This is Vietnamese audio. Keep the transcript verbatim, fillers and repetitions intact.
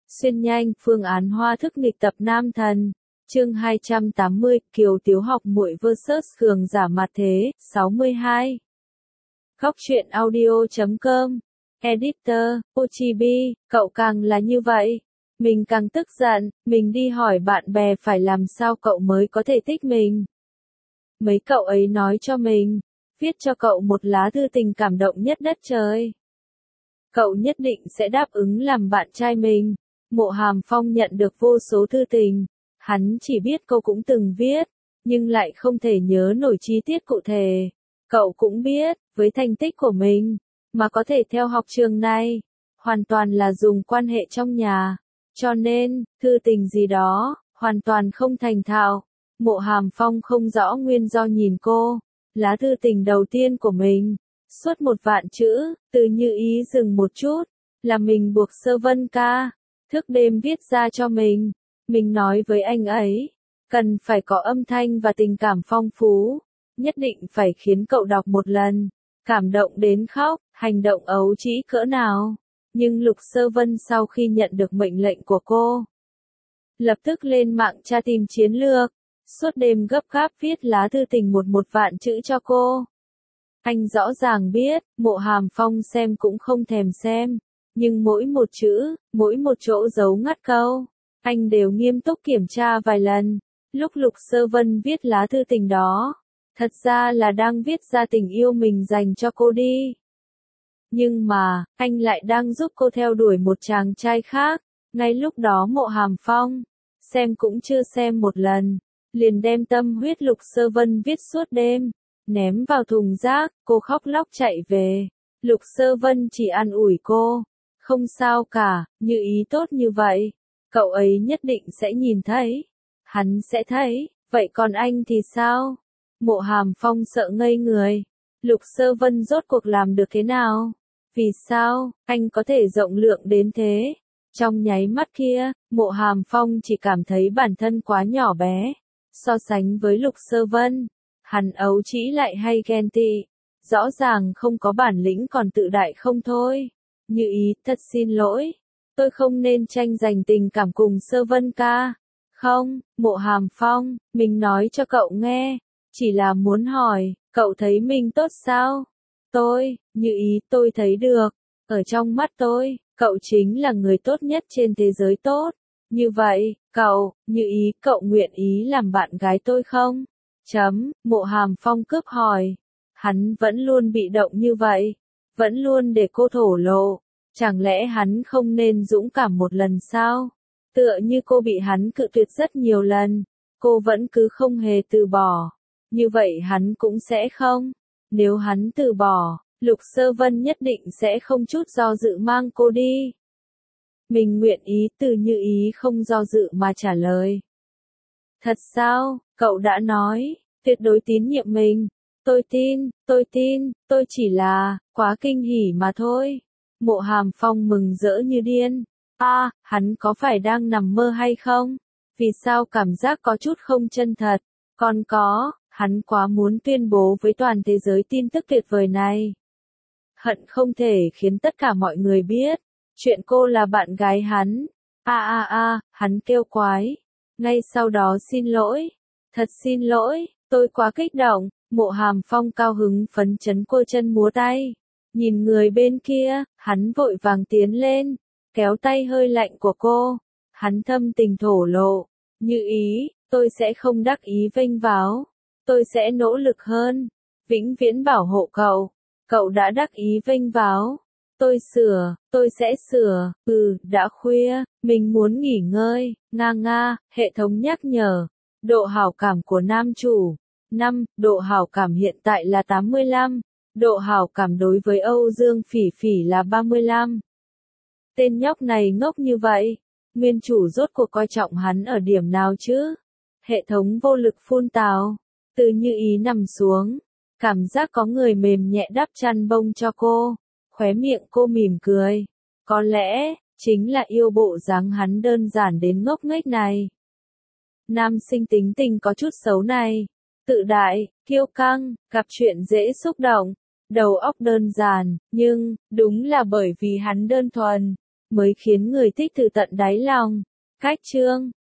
Xuyên nhanh, phương án hoa thức nghịch tập nam thần. Chương hai trăm tám mươi, Kiều Tiếu học muội versus cường giả mặt thế, sáu mươi hai. Góc truyện audio chấm com. Editor, Ochibi, cậu càng là như vậy. Mình càng tức giận, mình đi hỏi bạn bè phải làm sao cậu mới có thể thích mình. Mấy cậu ấy nói cho mình, viết cho cậu một lá thư tình cảm động nhất đất trời. Cậu nhất định sẽ đáp ứng làm bạn trai mình. Mộ Hàm Phong nhận được vô số thư tình, hắn chỉ biết cô cũng từng viết, nhưng lại không thể nhớ nổi chi tiết cụ thể. Cậu cũng biết, với thành tích của mình, mà có thể theo học trường này, hoàn toàn là dùng quan hệ trong nhà. Cho nên, thư tình gì đó, hoàn toàn không thành thạo. Mộ Hàm Phong không rõ nguyên do nhìn cô, lá thư tình đầu tiên của mình, suốt một vạn chữ, từ Như Ý dừng một chút, là mình buộc Sơ Vân ca, thức đêm viết ra cho mình. Mình nói với anh ấy, cần phải có âm thanh và tình cảm phong phú, nhất định phải khiến cậu đọc một lần, cảm động đến khóc, hành động ấu trĩ cỡ nào. Nhưng Lục Sơ Vân sau khi nhận được mệnh lệnh của cô, lập tức lên mạng tra tìm chiến lược, suốt đêm gấp gáp viết lá thư tình một một vạn chữ cho cô. Anh rõ ràng biết, Mộ Hàm Phong xem cũng không thèm xem, nhưng mỗi một chữ, mỗi một chỗ giấu ngắt câu, anh đều nghiêm túc kiểm tra vài lần. Lúc Lục Sơ Vân viết lá thư tình đó, thật ra là đang viết ra tình yêu mình dành cho cô đi. Nhưng mà, anh lại đang giúp cô theo đuổi một chàng trai khác. Ngay lúc đó Mộ Hàm Phong, xem cũng chưa xem một lần, liền đem tâm huyết Lục Sơ Vân viết suốt đêm, ném vào thùng rác, cô khóc lóc chạy về. Lục Sơ Vân chỉ an ủi cô, không sao cả, Như Ý tốt như vậy, cậu ấy nhất định sẽ nhìn thấy, hắn sẽ thấy, vậy còn anh thì sao? Mộ Hàm Phong sợ ngây người, Lục Sơ Vân rốt cuộc làm được thế nào? Vì sao, anh có thể rộng lượng đến thế? Trong nháy mắt kia, Mộ Hàm Phong chỉ cảm thấy bản thân quá nhỏ bé, so sánh với Lục Sơ Vân, hắn ấu trĩ lại hay ghen tị, rõ ràng không có bản lĩnh còn tự đại không thôi. Như Ý, thật xin lỗi, tôi không nên tranh giành tình cảm cùng Sơ Vân ca. Không, Mộ Hàm Phong, mình nói cho cậu nghe, chỉ là muốn hỏi, cậu thấy mình tốt sao? Tôi, Như Ý, tôi thấy được, ở trong mắt tôi, cậu chính là người tốt nhất trên thế giới tốt. Như vậy, cậu, Như Ý, cậu nguyện ý làm bạn gái tôi không? Chấm, Mộ Hàm Phong cướp hỏi. Hắn vẫn luôn bị động như vậy, vẫn luôn để cô thổ lộ. Chẳng lẽ hắn không nên dũng cảm một lần sao? Tựa như cô bị hắn cự tuyệt rất nhiều lần, cô vẫn cứ không hề từ bỏ. Như vậy hắn cũng sẽ không. Nếu hắn từ bỏ, Lục Sơ Vân nhất định sẽ không chút do dự mang cô đi. Mình nguyện ý, từ Như Ý không do dự mà trả lời. Thật sao, cậu đã nói, tuyệt đối tín nhiệm mình. Tôi tin, tôi tin, tôi chỉ là, quá kinh hỉ mà thôi. Mộ Hàm Phong mừng rỡ như điên. A, à, hắn có phải đang nằm mơ hay không? Vì sao cảm giác có chút không chân thật? Còn có, hắn quá muốn tuyên bố với toàn thế giới tin tức tuyệt vời này. Hận không thể khiến tất cả mọi người biết, chuyện cô là bạn gái hắn. A a a, hắn kêu quái. Ngay sau đó xin lỗi. Thật xin lỗi, tôi quá kích động. Mộ Hàm Phong cao hứng phấn chấn cô chân múa tay. Nhìn người bên kia, hắn vội vàng tiến lên, kéo tay hơi lạnh của cô. Hắn thâm tình thổ lộ. Như Ý, tôi sẽ không đắc ý vênh váo. Tôi sẽ nỗ lực hơn, vĩnh viễn bảo hộ cậu. Cậu đã đắc ý vênh váo. Tôi sửa, tôi sẽ sửa. Ừ, đã khuya, mình muốn nghỉ ngơi. Nga nga, hệ thống nhắc nhở. Độ hảo cảm của nam chủ. năm. Độ hảo cảm hiện tại là tám mươi lăm. Độ hảo cảm đối với Âu Dương Phỉ Phỉ là ba mươi lăm. Tên nhóc này ngốc như vậy. Nguyên chủ rốt cuộc coi trọng hắn ở điểm nào chứ? Hệ thống vô lực phun tào. Từ Như Ý nằm xuống, cảm giác có người mềm nhẹ đắp chăn bông cho cô, khóe miệng cô mỉm cười. Có lẽ, chính là yêu bộ dáng hắn đơn giản đến ngốc nghếch này. Nam sinh tính tình có chút xấu này, tự đại, kiêu căng, gặp chuyện dễ xúc động, đầu óc đơn giản, nhưng, đúng là bởi vì hắn đơn thuần, mới khiến người thích từ tận đáy lòng. Khách chương